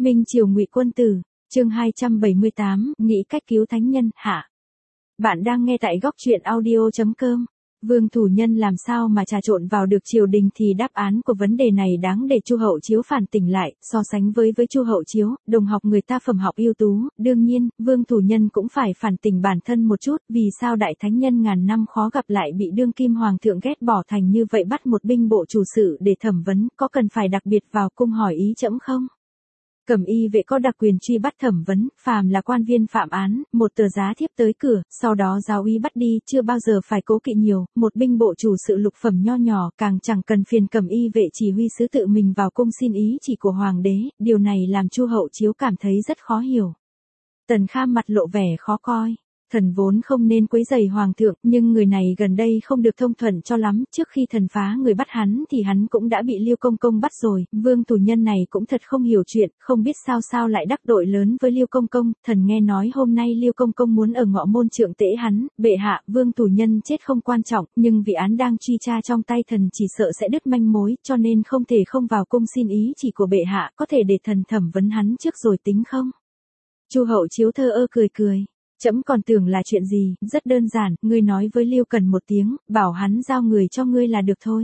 Minh Triều Ngụy Quân Tử, chương 278, nghĩ cách cứu thánh nhân, hạ. Bạn đang nghe tại góc truyện audio.com. Vương Thủ Nhân làm sao mà trà trộn vào được triều đình thì đáp án của vấn đề này đáng để Chu Hậu Chiếu phản tỉnh lại, so sánh với Chu Hậu Chiếu, đồng học người ta phẩm học ưu tú, đương nhiên, Vương Thủ Nhân cũng phải phản tỉnh bản thân một chút, vì sao đại thánh nhân ngàn năm khó gặp lại bị đương kim hoàng thượng ghét bỏ thành như vậy, bắt một binh bộ chủ sự để thẩm vấn, có cần phải đặc biệt vào cung hỏi ý trẫm không? Cẩm y vệ có đặc quyền truy bắt thẩm vấn, phàm là quan viên phạm án, một tờ giá thiếp tới cửa, sau đó giáo úy bắt đi, chưa bao giờ phải cố kỵ nhiều, một binh bộ chủ sự lục phẩm nho nhỏ, càng chẳng cần phiền cẩm y vệ chỉ huy sứ tự mình vào cung xin ý chỉ của hoàng đế, điều này làm Chu Hậu Chiếu cảm thấy rất khó hiểu. Tần Kham mặt lộ vẻ khó coi. Thần vốn không nên quấy rầy hoàng thượng, nhưng người này gần đây không được thông thuận cho lắm, trước khi thần phá người bắt hắn thì hắn cũng đã bị Liêu Công Công bắt rồi, Vương Thủ Nhân này cũng thật không hiểu chuyện, không biết sao lại đắc tội lớn với Liêu Công Công, thần nghe nói hôm nay Liêu Công Công muốn ở Ngọ Môn trượng tễ hắn, bệ hạ, Vương Thủ Nhân chết không quan trọng, nhưng vì án đang truy tra trong tay thần chỉ sợ sẽ đứt manh mối, cho nên không thể không vào cung xin ý chỉ của bệ hạ, có thể để thần thẩm vấn hắn trước rồi tính không? Chu Hậu Chiếu thờ ơ cười. Trẫm còn tưởng là chuyện gì, rất đơn giản, ngươi nói với Liêu Cần một tiếng, bảo hắn giao người cho ngươi là được thôi.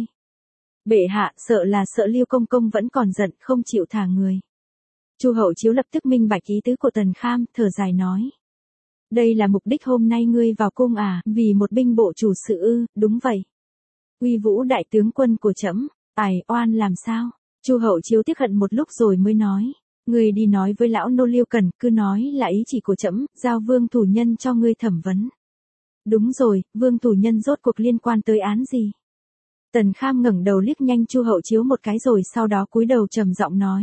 Bệ hạ, sợ Liêu Công Công vẫn còn giận, không chịu thả người. Chu Hậu Chiếu lập tức minh bạch ý tứ của Tần Kham, thở dài nói. Đây là mục đích hôm nay ngươi vào cung à, vì một binh bộ chủ sự ư, đúng vậy. Uy vũ đại tướng quân của trẫm, oan làm sao? Chu Hậu Chiếu tiếc hận một lúc rồi mới nói. Ngươi đi nói với lão nô Liêu Cần, cứ nói là ý chỉ của trẫm, giao Vương Thủ Nhân cho ngươi thẩm vấn. Đúng rồi, Vương Thủ Nhân rốt cuộc liên quan tới án gì? Tần Kham ngẩng đầu liếc nhanh Chu Hậu Chiếu một cái rồi sau đó cúi đầu trầm giọng nói.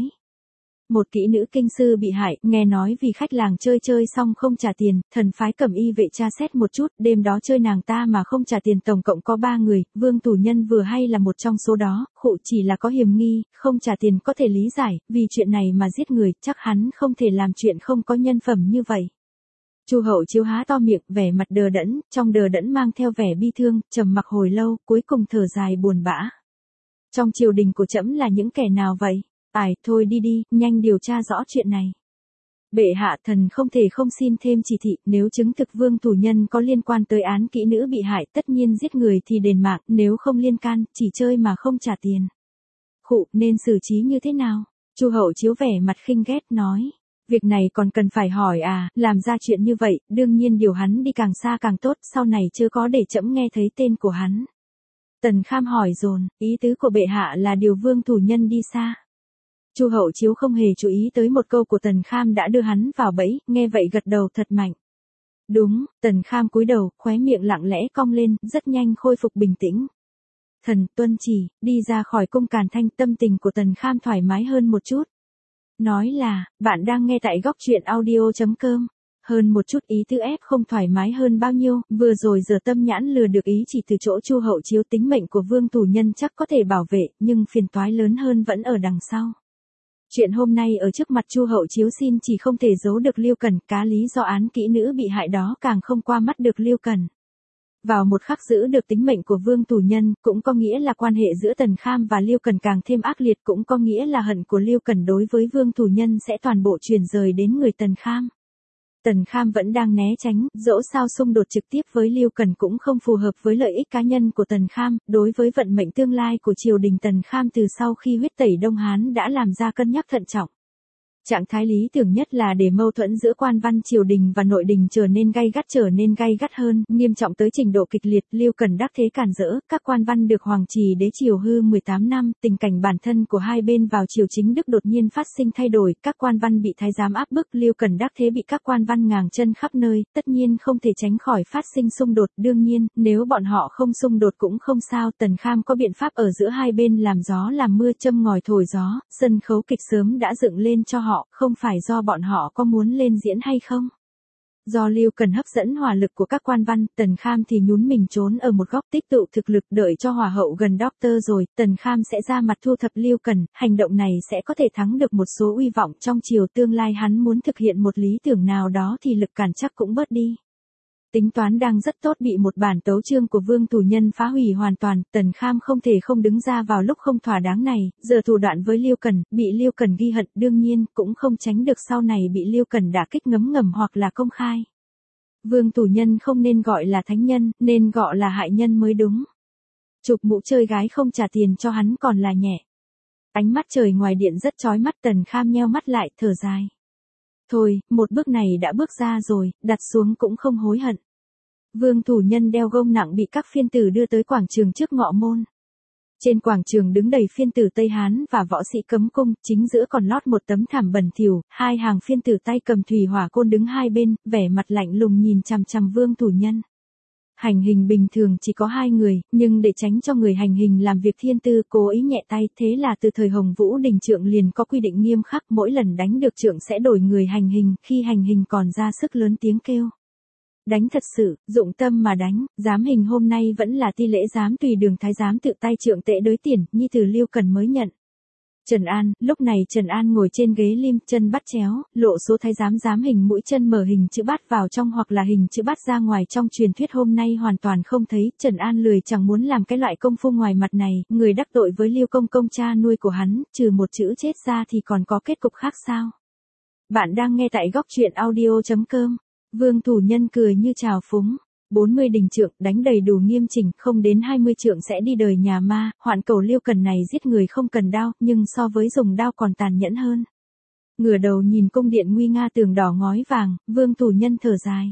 Một kỹ nữ kinh sư bị hại, nghe nói vì khách làng chơi xong không trả tiền, thần phái cẩm y vệ tra xét một chút, đêm đó chơi nàng ta mà không trả tiền, tổng cộng có 3 người, Vương Thủ Nhân vừa hay là một trong số đó, khụ chỉ là có hiểm nghi, không trả tiền có thể lý giải, vì chuyện này mà giết người, chắc hắn không thể làm chuyện không có nhân phẩm như vậy. Chu Hậu Chiếu há to miệng, vẻ mặt đờ đẫn, trong đờ đẫn mang theo vẻ bi thương, trầm mặc hồi lâu, cuối cùng thở dài buồn bã. Trong triều đình của trẫm là những kẻ nào vậy? Thôi đi, nhanh điều tra rõ chuyện này. Bệ hạ, thần không thể không xin thêm chỉ thị, nếu chứng thực Vương Thủ Nhân có liên quan tới án kỹ nữ bị hại, tất nhiên giết người thì đền mạng, nếu không liên can, chỉ chơi mà không trả tiền. Nên xử trí như thế nào? Chu Hậu Chiếu vẻ mặt khinh ghét nói. Việc này còn cần phải hỏi à, làm ra chuyện như vậy, đương nhiên điều hắn đi càng xa càng tốt, sau này chưa có để trẫm nghe thấy tên của hắn. Tần Kham hỏi dồn, ý tứ của bệ hạ là điều Vương Thủ Nhân đi xa. Chu Hậu Chiếu không hề chú ý tới một câu của Tần Kham đã đưa hắn vào bẫy, nghe vậy gật đầu thật mạnh. Đúng, Tần Kham cúi đầu, khóe miệng lặng lẽ cong lên, rất nhanh khôi phục bình tĩnh. Thần tuân chỉ, đi ra khỏi cung Càn Thanh, tâm tình của Tần Kham thoải mái hơn một chút. Nói là, bạn đang nghe tại góc truyện audio.com. Hơn một chút ý tứ ép không thoải mái hơn bao nhiêu, vừa rồi giờ tâm nhãn lừa được ý chỉ từ chỗ Chu Hậu Chiếu, tính mệnh của Vương Thủ Nhân chắc có thể bảo vệ, nhưng phiền toái lớn hơn vẫn ở đằng sau. Chuyện hôm nay ở trước mặt Chu Hậu Chiếu xin chỉ không thể giấu được Liêu Cần, cá lý do án kỹ nữ bị hại đó càng không qua mắt được Liêu Cần. Vào một khắc giữ được tính mệnh của Vương Thủ Nhân, cũng có nghĩa là quan hệ giữa Tần Kham và Liêu Cần càng thêm ác liệt, cũng có nghĩa là hận của Liêu Cần đối với Vương Thủ Nhân sẽ toàn bộ chuyển rời đến người Tần Kham. Tần Kham vẫn đang né tránh, dẫu sao xung đột trực tiếp với Liêu Cần cũng không phù hợp với lợi ích cá nhân của Tần Kham, đối với vận mệnh tương lai của triều đình Tần Kham từ sau khi huyết tẩy Đông Hán đã làm ra cân nhắc thận trọng. Trạng thái lý tưởng nhất là để mâu thuẫn giữa quan văn triều đình và nội đình trở nên gay gắt hơn, nghiêm trọng tới trình độ kịch liệt, Liêu Cần đắc thế cản rỡ, các quan văn được hoàng trì đế triều hư 18 năm, tình cảnh bản thân của hai bên vào triều chính Đức đột nhiên phát sinh thay đổi, các quan văn bị thái giám áp bức, Liêu Cần đắc thế bị các quan văn ngàng chân khắp nơi, tất nhiên không thể tránh khỏi phát sinh xung đột, đương nhiên, nếu bọn họ không xung đột cũng không sao, Tần Kham có biện pháp ở giữa hai bên làm gió làm mưa, châm ngòi thổi gió, sân khấu kịch sớm đã dựng lên cho họ, không phải do bọn họ có muốn lên diễn hay không. Do Liêu Cần hấp dẫn hỏa lực của các quan văn, Tần Kham thì nhún mình trốn ở một góc tích tụ thực lực, đợi cho hỏa hậu gần Doctor rồi, Tần Kham sẽ ra mặt thu thập Liêu Cần, hành động này sẽ có thể thắng được một số uy vọng trong triều, tương lai hắn muốn thực hiện một lý tưởng nào đó thì lực cản chắc cũng bớt đi. Tính toán đang rất tốt bị một bản tấu chương của Vương Thủ Nhân phá hủy hoàn toàn, Tần Kham không thể không đứng ra vào lúc không thỏa đáng này, giờ thủ đoạn với Liêu Cần, bị Liêu Cần ghi hận, đương nhiên cũng không tránh được sau này bị Liêu Cần đả kích ngấm ngầm hoặc là công khai. Vương Thủ Nhân không nên gọi là thánh nhân, nên gọi là hại nhân mới đúng. Chụp mũ chơi gái không trả tiền cho hắn còn là nhẹ. Ánh mắt trời ngoài điện rất chói mắt, Tần Kham nheo mắt lại, thở dài. Thôi, một bước này đã bước ra rồi, đặt xuống cũng không hối hận. Vương Thủ Nhân đeo gông nặng bị các phiên tử đưa tới quảng trường trước ngọ môn. Trên quảng trường đứng đầy phiên tử Tây Hán và võ sĩ cấm cung, chính giữa còn lót một tấm thảm bẩn thỉu, hai hàng phiên tử tay cầm thủy hỏa côn đứng hai bên, vẻ mặt lạnh lùng nhìn chằm chằm Vương Thủ Nhân. Hành hình bình thường chỉ có 2 người, nhưng để tránh cho người hành hình làm việc thiên tư cố ý nhẹ tay, thế là từ thời Hồng Vũ Đình Trượng liền có quy định nghiêm khắc, mỗi lần đánh được trượng sẽ đổi người hành hình, khi hành hình còn ra sức lớn tiếng kêu. Đánh thật sự, dụng tâm mà đánh, giám hình hôm nay vẫn là ti lễ giám tùy đường thái giám tự tay trượng tệ đối tiền, như từ Liêu Cần mới nhận. Trần An, lúc này Trần An ngồi trên ghế lim, chân bắt chéo, lộ số thái giám giám hình mũi chân mở hình chữ bát vào trong hoặc là hình chữ bát ra ngoài, trong truyền thuyết hôm nay hoàn toàn không thấy. Trần An lười chẳng muốn làm cái loại công phu ngoài mặt này, người đắc tội với Liêu Công Công cha nuôi của hắn, trừ một chữ chết ra thì còn có kết cục khác sao? Bạn đang nghe tại góc truyện audio.com. Vương Thủ Nhân cười như trào phúng. 40 đình trượng, đánh đầy đủ nghiêm chỉnh, không đến 20 trượng sẽ đi đời nhà ma, hoạn cầu Liêu Cần này giết người không cần đao, nhưng so với dùng đao còn tàn nhẫn hơn. Ngửa đầu nhìn cung điện nguy nga tường đỏ ngói vàng, Vương Thủ Nhân thở dài.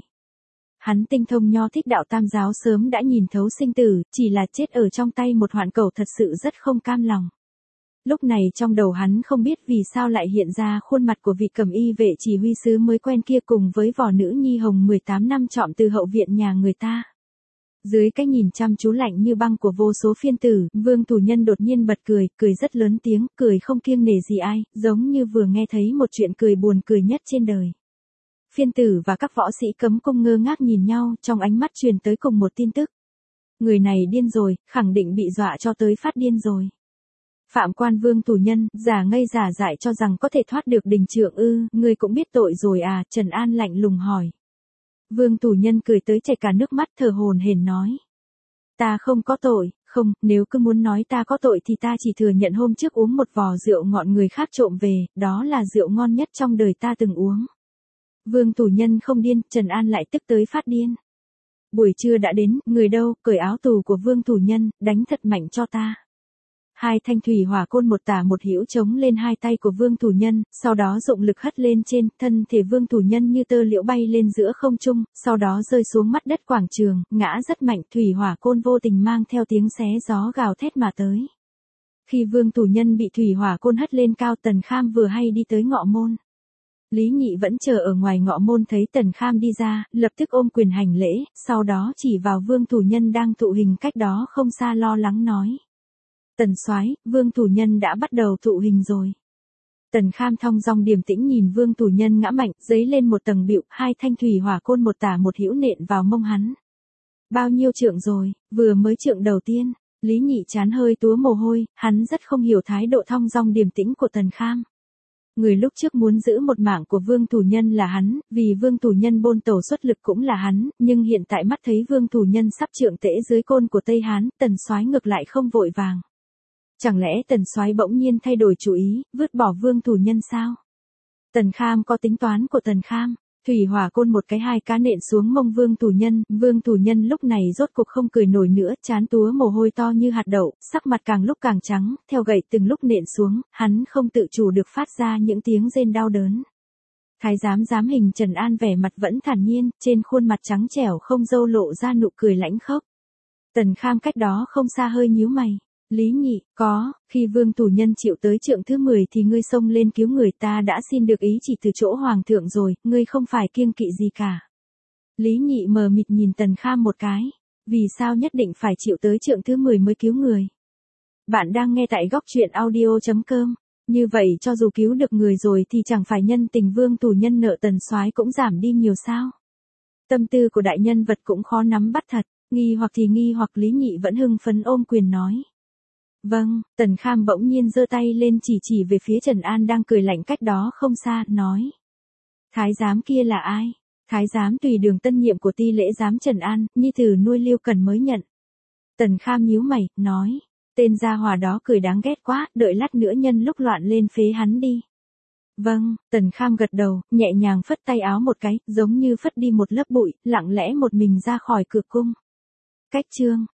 Hắn tinh thông nho thích đạo tam giáo, sớm đã nhìn thấu sinh tử, chỉ là chết ở trong tay một hoạn cầu thật sự rất không cam lòng. Lúc này trong đầu hắn không biết vì sao lại hiện ra khuôn mặt của vị cẩm y vệ chỉ huy sứ mới quen kia cùng với vỏ nữ nhi hồng 18 năm trọm từ hậu viện nhà người ta. Dưới cái nhìn chăm chú lạnh như băng của vô số phiên tử, Vương Thủ Nhân đột nhiên bật cười, cười rất lớn tiếng, cười không kiêng nể gì ai, giống như vừa nghe thấy một chuyện cười buồn cười nhất trên đời. Phiên tử và các võ sĩ cấm cung ngơ ngác nhìn nhau, trong ánh mắt truyền tới cùng một tin tức. Người này điên rồi, khẳng định bị dọa cho tới phát điên rồi. Phạm quan Vương Thủ Nhân, giả ngây giả dại cho rằng có thể thoát được đình trượng ư, ngươi cũng biết tội rồi à, Trần An lạnh lùng hỏi. Vương Thủ Nhân cười tới chảy cả nước mắt, thở hổn hển nói. Ta không có tội, không, nếu cứ muốn nói ta có tội thì ta chỉ thừa nhận hôm trước uống một vò rượu ngọn người khác trộm về, đó là rượu ngon nhất trong đời ta từng uống. Vương Thủ Nhân không điên, Trần An lại tức tới phát điên. Buổi trưa đã đến, người đâu, cởi áo tù của Vương Thủ Nhân, đánh thật mạnh cho ta. Hai thanh thủy hỏa côn một tả một hữu chống lên hai tay của Vương Thủ Nhân, sau đó dụng lực hất lên trên, thân thể Vương Thủ Nhân như tơ liễu bay lên giữa không trung, sau đó rơi xuống mắt đất quảng trường, ngã rất mạnh, thủy hỏa côn vô tình mang theo tiếng xé gió gào thét mà tới. Khi Vương Thủ Nhân bị thủy hỏa côn hất lên cao, Tần Kham vừa hay đi tới ngọ môn. Lý Nhị vẫn chờ ở ngoài ngọ môn thấy Tần Kham đi ra, lập tức ôm quyền hành lễ, sau đó chỉ vào Vương Thủ Nhân đang thụ hình cách đó không xa lo lắng nói. Tần soái, Vương Thủ Nhân đã bắt đầu thụ hình rồi. Tần Kham thong dong điềm tĩnh nhìn Vương Thủ Nhân ngã mạnh, giấy lên một tầng bịu, hai thanh thủy hỏa côn một tả một hữu nện vào mông hắn. Bao nhiêu trượng rồi, vừa mới trượng đầu tiên, Lý Nhị chán hơi túa mồ hôi, hắn rất không hiểu thái độ thong dong điềm tĩnh của Tần Kham. Người lúc trước muốn giữ một mạng của Vương Thủ Nhân là hắn, vì Vương Thủ Nhân bôn tẩu xuất lực cũng là hắn, nhưng hiện tại mắt thấy Vương Thủ Nhân sắp trượng tễ dưới côn của Tây Hán, Tần soái ngược lại không vội vàng. Chẳng lẽ Tần soái bỗng nhiên thay đổi chủ ý, vứt bỏ Vương Thủ Nhân sao? Tần Kham có tính toán của Tần Kham. Thủy hỏa côn một cái hai cá nện xuống mông Vương Thủ Nhân lúc này rốt cuộc không cười nổi nữa, trán túa mồ hôi to như hạt đậu, sắc mặt càng lúc càng trắng, theo gậy từng lúc nện xuống, hắn không tự chủ được phát ra những tiếng rên đau đớn. Thái giám hình Trần An vẻ mặt vẫn thản nhiên, trên khuôn mặt trắng trẻo không râu lộ ra nụ cười lãnh khốc. Tần Kham cách đó không xa hơi nhíu mày. Lý Nhị, có, khi Vương Thủ Nhân chịu tới trượng thứ 10 thì ngươi xông lên cứu người, ta đã xin được ý chỉ từ chỗ Hoàng thượng rồi, ngươi không phải kiêng kỵ gì cả. Lý Nhị mờ mịt nhìn Tần Kham một cái, vì sao nhất định phải chịu tới trượng thứ 10 mới cứu người. Bạn đang nghe tại góc truyện audio.com, như vậy cho dù cứu được người rồi thì chẳng phải nhân tình Vương Thủ Nhân nợ Tần soái cũng giảm đi nhiều sao. Tâm tư của đại nhân vật cũng khó nắm bắt thật, nghi hoặc thì nghi hoặc, Lý Nhị vẫn hưng phấn ôm quyền nói. Vâng, Tần Kham bỗng nhiên giơ tay lên chỉ về phía Trần An đang cười lạnh cách đó không xa, nói. Thái giám kia là ai? Thái giám tùy đường tân nhiệm của ti lễ giám Trần An, nhi tử nuôi Lưu Cần mới nhận. Tần Kham nhíu mày, nói, tên gia hỏa đó cười đáng ghét quá, đợi lát nữa nhân lúc loạn lên phế hắn đi. Vâng, Tần Kham gật đầu, nhẹ nhàng phất tay áo một cái, giống như phất đi một lớp bụi, lặng lẽ một mình ra khỏi cửa cung. Cách chương